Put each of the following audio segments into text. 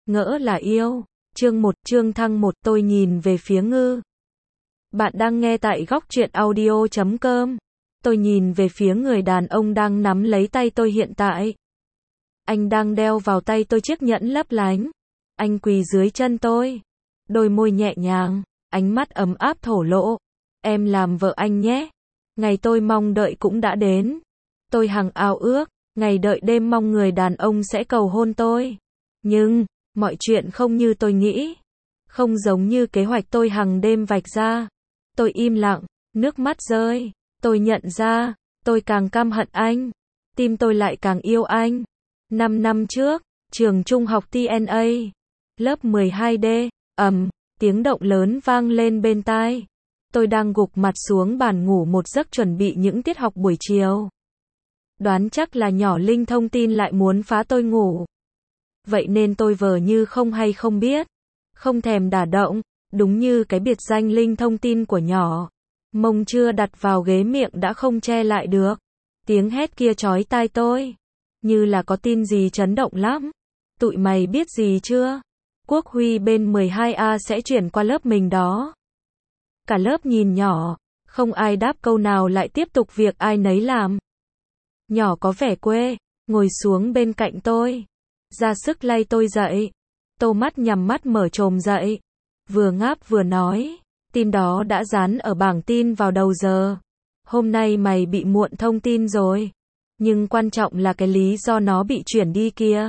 Ngỡ là yêu. Chương 1, chương thăng 1, tôi nhìn về phía Ngư. Bạn đang nghe tại góc truyện audio.com. Tôi nhìn về phía người đàn ông đang nắm lấy tay tôi hiện tại. Anh đang đeo vào tay tôi chiếc nhẫn lấp lánh. Anh quỳ dưới chân tôi. Đôi môi nhẹ nhàng, ánh mắt ấm áp thổ lộ. Em làm vợ anh nhé. Ngày tôi mong đợi cũng đã đến. Tôi hằng ao ước, ngày đợi đêm mong người đàn ông sẽ cầu hôn tôi. Nhưng, mọi chuyện không như tôi nghĩ. Không giống như kế hoạch tôi hằng đêm vạch ra. Tôi im lặng, nước mắt rơi. Tôi nhận ra, tôi càng căm hận anh. Tim tôi lại càng yêu anh. 5 năm trước, trường trung học TNA. Lớp 12D, tiếng động lớn vang lên bên tai. Tôi đang gục mặt xuống bàn ngủ một giấc chuẩn bị những tiết học buổi chiều. Đoán chắc là nhỏ Linh thông tin lại muốn phá tôi ngủ. Vậy nên tôi vờ như không hay không biết. Không thèm đả động, đúng như cái biệt danh Linh thông tin của nhỏ. Mông chưa đặt vào ghế miệng đã không che lại được. Tiếng hét kia chói tai tôi. Như là có tin gì chấn động lắm. Tụi mày biết gì chưa? Quốc Huy bên 12A sẽ chuyển qua lớp mình đó. Cả lớp nhìn nhỏ. Không ai đáp câu nào lại tiếp tục việc ai nấy làm. Nhỏ có vẻ quê, ngồi xuống bên cạnh tôi. Ra sức lay tôi dậy. Tô mắt nhắm mắt mở trồm dậy. Vừa ngáp vừa nói. Tin đó đã dán ở bảng tin vào đầu giờ. Hôm nay mày bị muộn thông tin rồi. Nhưng quan trọng là cái lý do nó bị chuyển đi kia.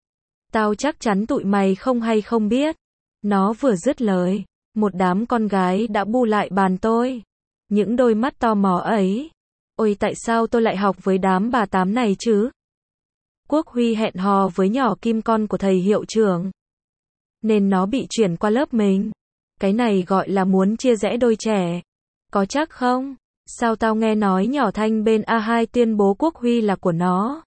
Tao chắc chắn tụi mày không hay không biết. Nó vừa dứt lời. Một đám con gái đã bu lại bàn tôi. Những đôi mắt tò mò ấy. Ôi tại sao tôi lại học với đám bà tám này chứ? Quốc Huy hẹn hò với nhỏ Kim con của thầy hiệu trưởng. Nên nó bị chuyển qua lớp mình. Cái này gọi là muốn chia rẽ đôi trẻ. Có chắc không? Sao tao nghe nói nhỏ Thanh bên A2 tuyên bố Quốc Huy là của nó?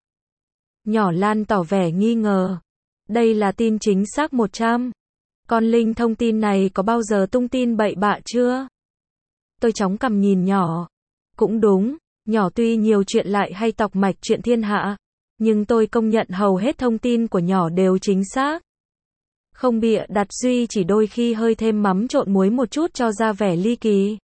Nhỏ Lan tỏ vẻ nghi ngờ. Đây là tin chính xác 100. Con Linh thông tin này có bao giờ tung tin bậy bạ chưa? Tôi chóng cằm nhìn nhỏ. Cũng đúng, nhỏ tuy nhiều chuyện lại hay tọc mạch chuyện thiên hạ. Nhưng tôi công nhận hầu hết thông tin của nhỏ đều chính xác. Không bịa đặt, duy chỉ đôi khi hơi thêm mắm trộn muối một chút cho ra vẻ ly kỳ.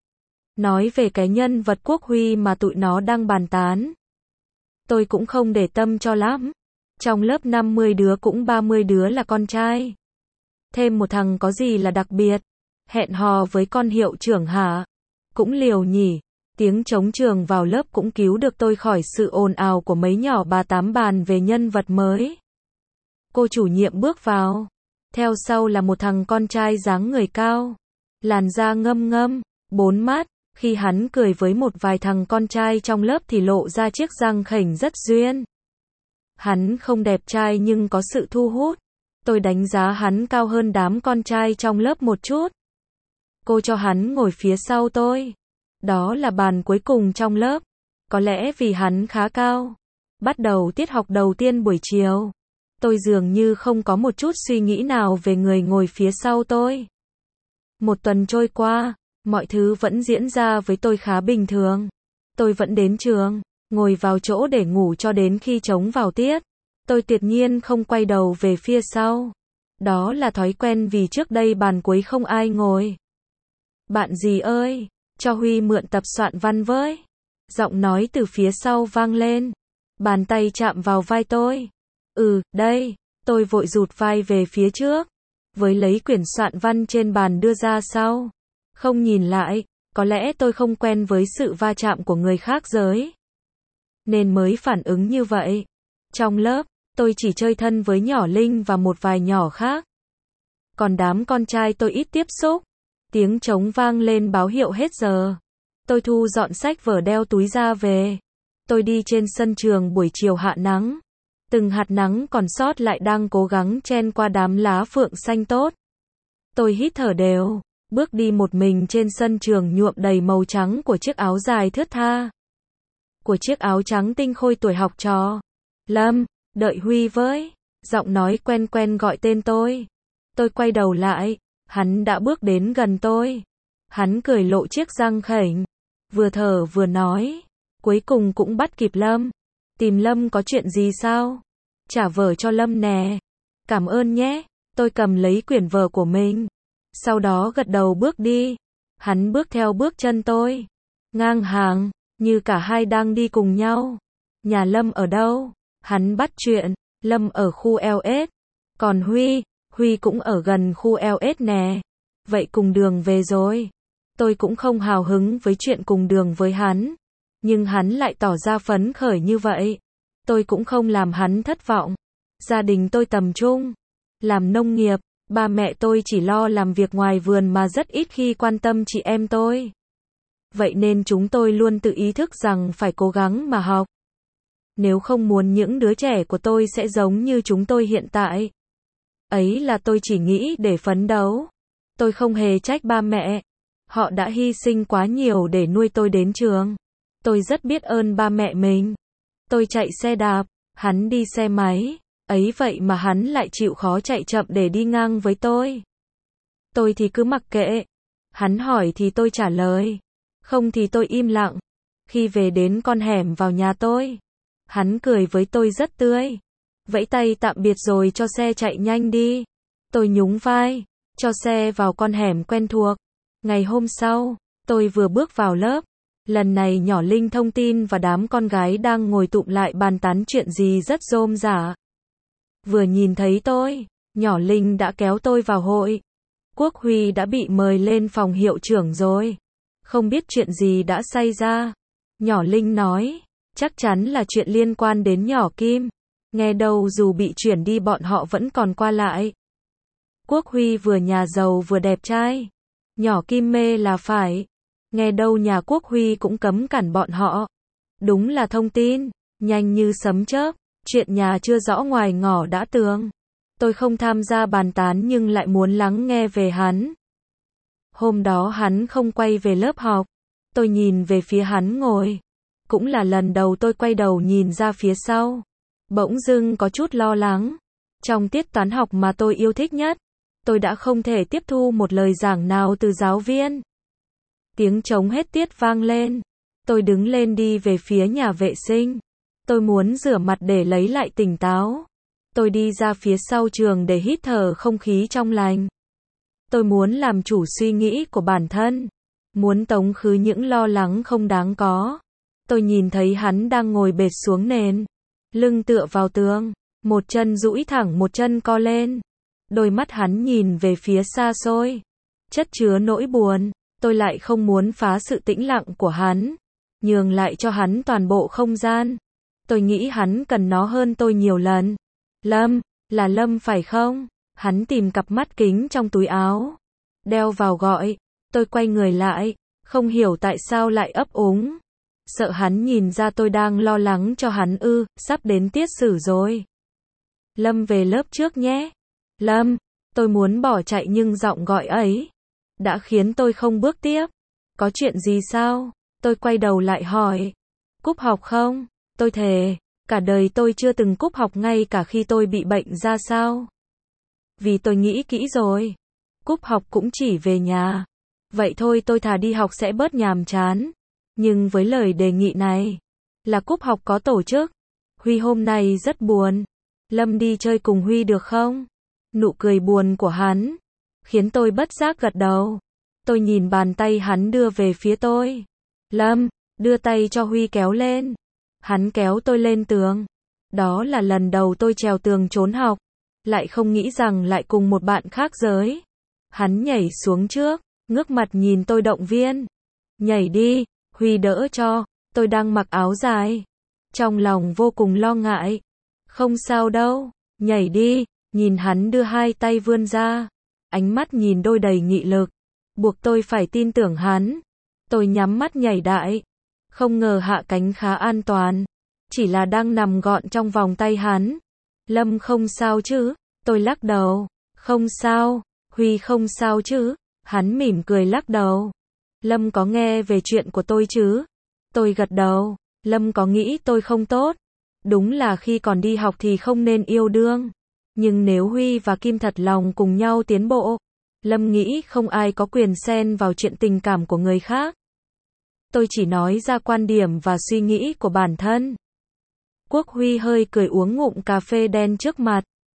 Nói về cái nhân vật Quốc Huy mà tụi nó đang bàn tán. Tôi cũng không để tâm cho lắm. Trong lớp 50 đứa cũng 30 đứa là con trai. Thêm một thằng có gì là đặc biệt. Hẹn hò với con hiệu trưởng hả? Cũng liều nhỉ. Tiếng trống trường vào lớp cũng cứu được tôi khỏi sự ồn ào của mấy nhỏ bà tám bàn về nhân vật mới. Cô chủ nhiệm bước vào. Theo sau là một thằng con trai dáng người cao. Làn da ngâm ngâm, 4 mắt. Khi hắn cười với một vài thằng con trai trong lớp thì lộ ra chiếc răng khểnh rất duyên. Hắn không đẹp trai nhưng có sự thu hút. Tôi đánh giá hắn cao hơn đám con trai trong lớp một chút. Cô cho hắn ngồi phía sau tôi. Đó là bàn cuối cùng trong lớp. Có lẽ vì hắn khá cao. Bắt đầu tiết học đầu tiên buổi chiều. Tôi dường như không có một chút suy nghĩ nào về người ngồi phía sau tôi. Một tuần trôi qua, mọi thứ vẫn diễn ra với tôi khá bình thường. Tôi vẫn đến trường, ngồi vào chỗ để ngủ cho đến khi trống vào tiết. Tôi tuyệt nhiên không quay đầu về phía sau. Đó là thói quen vì trước đây bàn cuối không ai ngồi. Bạn gì ơi, cho Huy mượn tập soạn văn với. Giọng nói từ phía sau vang lên. Bàn tay chạm vào vai tôi. Đây. Tôi vội rụt vai về phía trước. Với lấy quyển soạn văn trên bàn đưa ra sau. Không nhìn lại, có lẽ tôi không quen với sự va chạm của người khác giới. Nên mới phản ứng như vậy. Trong lớp, tôi chỉ chơi thân với nhỏ Linh và một vài nhỏ khác. Còn đám con trai tôi ít tiếp xúc. Tiếng trống vang lên báo hiệu hết giờ. Tôi thu dọn sách vở đeo túi ra về. Tôi đi trên sân trường buổi chiều hạ nắng. Từng hạt nắng còn sót lại đang cố gắng chen qua đám lá phượng xanh tốt. Tôi hít thở đều, bước đi một mình trên sân trường nhuộm đầy màu trắng của chiếc áo dài thướt tha. Của chiếc áo trắng tinh khôi tuổi học trò. Lâm, đợi Huy với. Giọng nói quen quen gọi tên tôi. Tôi quay đầu lại. Hắn đã bước đến gần tôi. Hắn cười lộ chiếc răng khểnh. Vừa thở vừa nói. Cuối cùng cũng bắt kịp Lâm. Tìm Lâm có chuyện gì sao? Trả vở cho Lâm nè. Cảm ơn nhé. Tôi cầm lấy quyển vở của mình. Sau đó gật đầu bước đi. Hắn bước theo bước chân tôi. Ngang hàng, như cả hai đang đi cùng nhau. Nhà Lâm ở đâu? Hắn bắt chuyện. Lâm ở khu LS. Còn Huy cũng ở gần khu LS nè. Vậy cùng đường về rồi. Tôi cũng không hào hứng với chuyện cùng đường với hắn. Nhưng hắn lại tỏ ra phấn khởi như vậy. Tôi cũng không làm hắn thất vọng. Gia đình tôi tầm trung. Làm nông nghiệp, ba mẹ tôi chỉ lo làm việc ngoài vườn mà rất ít khi quan tâm chị em tôi. Vậy nên chúng tôi luôn tự ý thức rằng phải cố gắng mà học. Nếu không muốn những đứa trẻ của tôi sẽ giống như chúng tôi hiện tại. Ấy là tôi chỉ nghĩ để phấn đấu. Tôi không hề trách ba mẹ. Họ đã hy sinh quá nhiều để nuôi tôi đến trường. Tôi rất biết ơn ba mẹ mình. Tôi chạy xe đạp, hắn đi xe máy. Ấy vậy mà hắn lại chịu khó chạy chậm để đi ngang với tôi. Tôi thì cứ mặc kệ. Hắn hỏi thì tôi trả lời. Không thì tôi im lặng. Khi về đến con hẻm vào nhà tôi, hắn cười với tôi rất tươi. Vẫy tay tạm biệt rồi cho xe chạy nhanh đi. Tôi nhún vai, cho xe vào con hẻm quen thuộc. Ngày hôm sau, tôi vừa bước vào lớp. Lần này nhỏ Linh thông tin và đám con gái đang ngồi tụm lại bàn tán chuyện gì rất rôm rả. Vừa nhìn thấy tôi, nhỏ Linh đã kéo tôi vào hội. Quốc Huy đã bị mời lên phòng hiệu trưởng rồi. Không biết chuyện gì đã xảy ra. Nhỏ Linh nói, chắc chắn là chuyện liên quan đến nhỏ Kim. Nghe đâu dù bị chuyển đi bọn họ vẫn còn qua lại. Quốc Huy vừa nhà giàu vừa đẹp trai. Nhỏ Kim mê là phải. Nghe đâu nhà Quốc Huy cũng cấm cản bọn họ. Đúng là thông tin, nhanh như sấm chớp. Chuyện nhà chưa rõ ngoài ngõ đã tường. Tôi không tham gia bàn tán nhưng lại muốn lắng nghe về hắn. Hôm đó hắn không quay về lớp học. Tôi nhìn về phía hắn ngồi. Cũng là lần đầu tôi quay đầu nhìn ra phía sau. Bỗng dưng có chút lo lắng. Trong tiết toán học mà tôi yêu thích nhất, tôi đã không thể tiếp thu một lời giảng nào từ giáo viên. Tiếng trống hết tiết vang lên. Tôi đứng lên đi về phía nhà vệ sinh. Tôi muốn rửa mặt để lấy lại tỉnh táo. Tôi đi ra phía sau trường để hít thở không khí trong lành. Tôi muốn làm chủ suy nghĩ của bản thân. Muốn tống khứ những lo lắng không đáng có. Tôi nhìn thấy hắn đang ngồi bệt xuống nền. Lưng tựa vào tường. Một chân duỗi thẳng một chân co lên. Đôi mắt hắn nhìn về phía xa xôi. Chất chứa nỗi buồn. Tôi lại không muốn phá sự tĩnh lặng của hắn. Nhường lại cho hắn toàn bộ không gian. Tôi nghĩ hắn cần nó hơn tôi nhiều lần. Lâm, là Lâm phải không? Hắn tìm cặp mắt kính trong túi áo. Đeo vào gọi. Tôi quay người lại. Không hiểu tại sao lại ấp úng. Sợ hắn nhìn ra tôi đang lo lắng cho hắn sắp đến tiết sử rồi. Lâm về lớp trước nhé. Lâm, tôi muốn bỏ chạy nhưng giọng gọi ấy đã khiến tôi không bước tiếp. Có chuyện gì sao? Tôi quay đầu lại hỏi. Cúp học không? Tôi thề, cả đời tôi chưa từng cúp học ngay cả khi tôi bị bệnh ra sao. Vì tôi nghĩ kỹ rồi. Cúp học cũng chỉ về nhà. Vậy thôi tôi thà đi học sẽ bớt nhàm chán. Nhưng với lời đề nghị này, là cúp học có tổ chức. Huy hôm nay rất buồn. Lâm đi chơi cùng Huy được không? Nụ cười buồn của hắn khiến tôi bất giác gật đầu. Tôi nhìn bàn tay hắn đưa về phía tôi. Lâm, đưa tay cho Huy kéo lên. Hắn kéo tôi lên tường. Đó là lần đầu tôi trèo tường trốn học. Lại không nghĩ rằng lại cùng một bạn khác giới. Hắn nhảy xuống trước, ngước mặt nhìn tôi động viên. Nhảy đi, Huy đỡ cho. Tôi đang mặc áo dài. Trong lòng vô cùng lo ngại. Không sao đâu, nhảy đi. Nhìn hắn đưa hai tay vươn ra. Ánh mắt nhìn đôi đầy nghị lực. Buộc tôi phải tin tưởng hắn. Tôi nhắm mắt nhảy đại. Không ngờ hạ cánh khá an toàn. Chỉ là đang nằm gọn trong vòng tay hắn. Lâm không sao chứ? Tôi lắc đầu. Không sao. Huy không sao chứ? Hắn mỉm cười lắc đầu. Lâm có nghe về chuyện của tôi chứ? Tôi gật đầu. Lâm có nghĩ tôi không tốt? Đúng là khi còn đi học thì không nên yêu đương. Nhưng nếu Huy và Kim thật lòng cùng nhau tiến bộ, Lâm nghĩ không ai có quyền xen vào chuyện tình cảm của người khác. Tôi chỉ nói ra quan điểm và suy nghĩ của bản thân. Quốc Huy hơi cười uống ngụm cà phê đen trước mặt.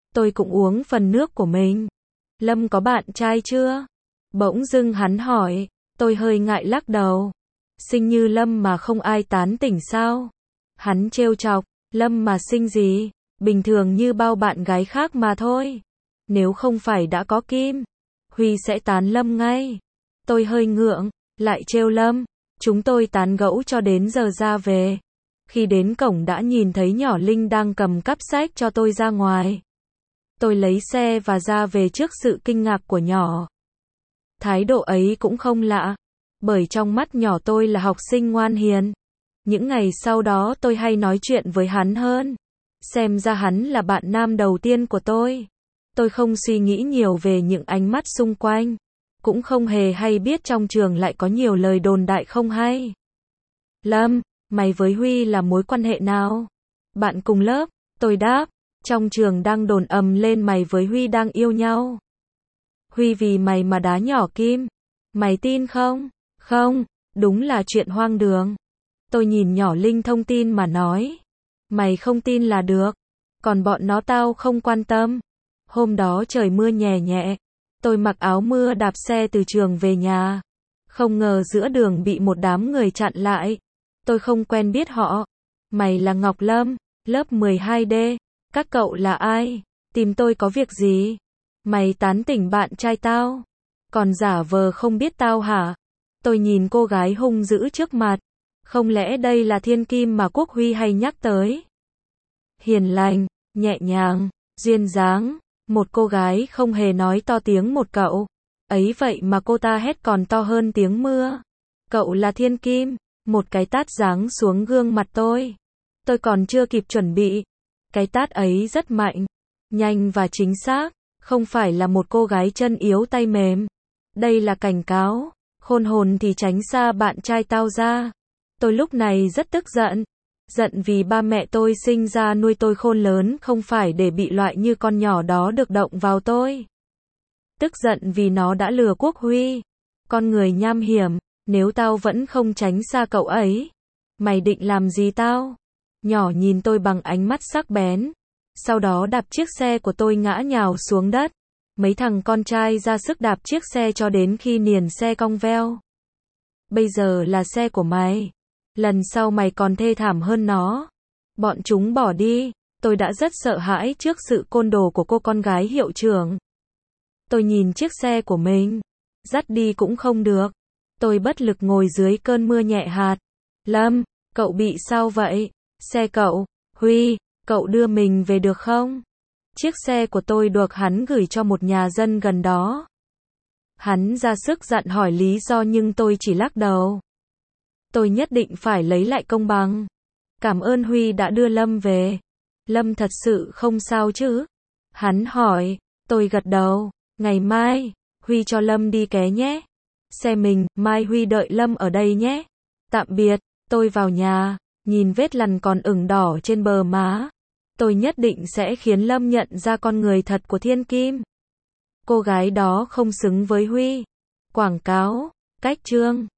Tôi cũng uống phần nước của mình. Lâm có bạn trai chưa? Bỗng dưng hắn hỏi. Tôi hơi ngại lắc đầu. Xinh như Lâm mà không ai tán tỉnh sao? Hắn trêu chọc. Lâm mà xinh gì? Bình thường như bao bạn gái khác mà thôi. Nếu không phải đã có Kim, Huy sẽ tán Lâm ngay. Tôi hơi ngượng, lại trêu Lâm. Chúng tôi tán gẫu cho đến giờ ra về. Khi đến cổng đã nhìn thấy nhỏ Linh đang cầm cắp sách cho tôi ra ngoài. Tôi lấy xe và ra về trước sự kinh ngạc của nhỏ. Thái độ ấy cũng không lạ, bởi trong mắt nhỏ tôi là học sinh ngoan hiền. Những ngày sau đó tôi hay nói chuyện với hắn hơn. Xem ra hắn là bạn nam đầu tiên của tôi. Tôi không suy nghĩ nhiều về những ánh mắt xung quanh. Cũng không hề hay biết trong trường lại có nhiều lời đồn đại không hay. Lâm, mày với Huy là mối quan hệ nào? Bạn cùng lớp, tôi đáp. Trong trường đang đồn ầm lên mày với Huy đang yêu nhau. Huy vì mày mà đá nhỏ Kim. Mày tin không? Không, đúng là chuyện hoang đường. Tôi nhìn nhỏ Linh thông tin mà nói. Mày không tin là được. Còn bọn nó tao không quan tâm. Hôm đó trời mưa nhẹ nhẹ. Tôi mặc áo mưa đạp xe từ trường về nhà. Không ngờ giữa đường bị một đám người chặn lại. Tôi không quen biết họ. Mày là Ngọc Lâm, lớp 12D. Các cậu là ai? Tìm tôi có việc gì? Mày tán tỉnh bạn trai tao. Còn giả vờ không biết tao hả? Tôi nhìn cô gái hung dữ trước mặt. Không lẽ đây là thiên kim mà Quốc Huy hay nhắc tới? Hiền lành, nhẹ nhàng, duyên dáng. Một cô gái không hề nói to tiếng một cậu. Ấy vậy mà cô ta hét còn to hơn tiếng mưa. Cậu là thiên kim. Một cái tát giáng xuống gương mặt tôi. Tôi còn chưa kịp chuẩn bị. Cái tát ấy rất mạnh, nhanh và chính xác. Không phải là một cô gái chân yếu tay mềm. Đây là cảnh cáo. Khôn hồn thì tránh xa bạn trai tao ra. Tôi lúc này rất tức giận. Giận vì ba mẹ tôi sinh ra nuôi tôi khôn lớn không phải để bị loại như con nhỏ đó được động vào tôi. Tức giận vì nó đã lừa Quốc Huy. Con người nham hiểm, nếu tao vẫn không tránh xa cậu ấy. Mày định làm gì tao? Nhỏ nhìn tôi bằng ánh mắt sắc bén. Sau đó đạp chiếc xe của tôi ngã nhào xuống đất. Mấy thằng con trai ra sức đạp chiếc xe cho đến khi niền xe cong veo. Bây giờ là xe của mày. Lần sau mày còn thê thảm hơn nó. Bọn chúng bỏ đi. Tôi đã rất sợ hãi trước sự côn đồ của cô con gái hiệu trưởng. Tôi nhìn chiếc xe của mình. Dắt đi cũng không được. Tôi bất lực ngồi dưới cơn mưa nhẹ hạt. Lâm, cậu bị sao vậy? Xe cậu, Huy, cậu đưa mình về được không? Chiếc xe của tôi được hắn gửi cho một nhà dân gần đó. Hắn ra sức dặn hỏi lý do nhưng tôi chỉ lắc đầu. Tôi nhất định phải lấy lại công bằng. Cảm ơn Huy đã đưa Lâm về. Lâm thật sự không sao chứ? Hắn hỏi, tôi gật đầu. Ngày mai, Huy cho Lâm đi ké nhé. Xe mình, mai Huy đợi Lâm ở đây nhé. Tạm biệt, tôi vào nhà, nhìn vết lằn còn ửng đỏ trên bờ má. Tôi nhất định sẽ khiến Lâm nhận ra con người thật của Thiên Kim. Cô gái đó không xứng với Huy. Quảng cáo, cách chương.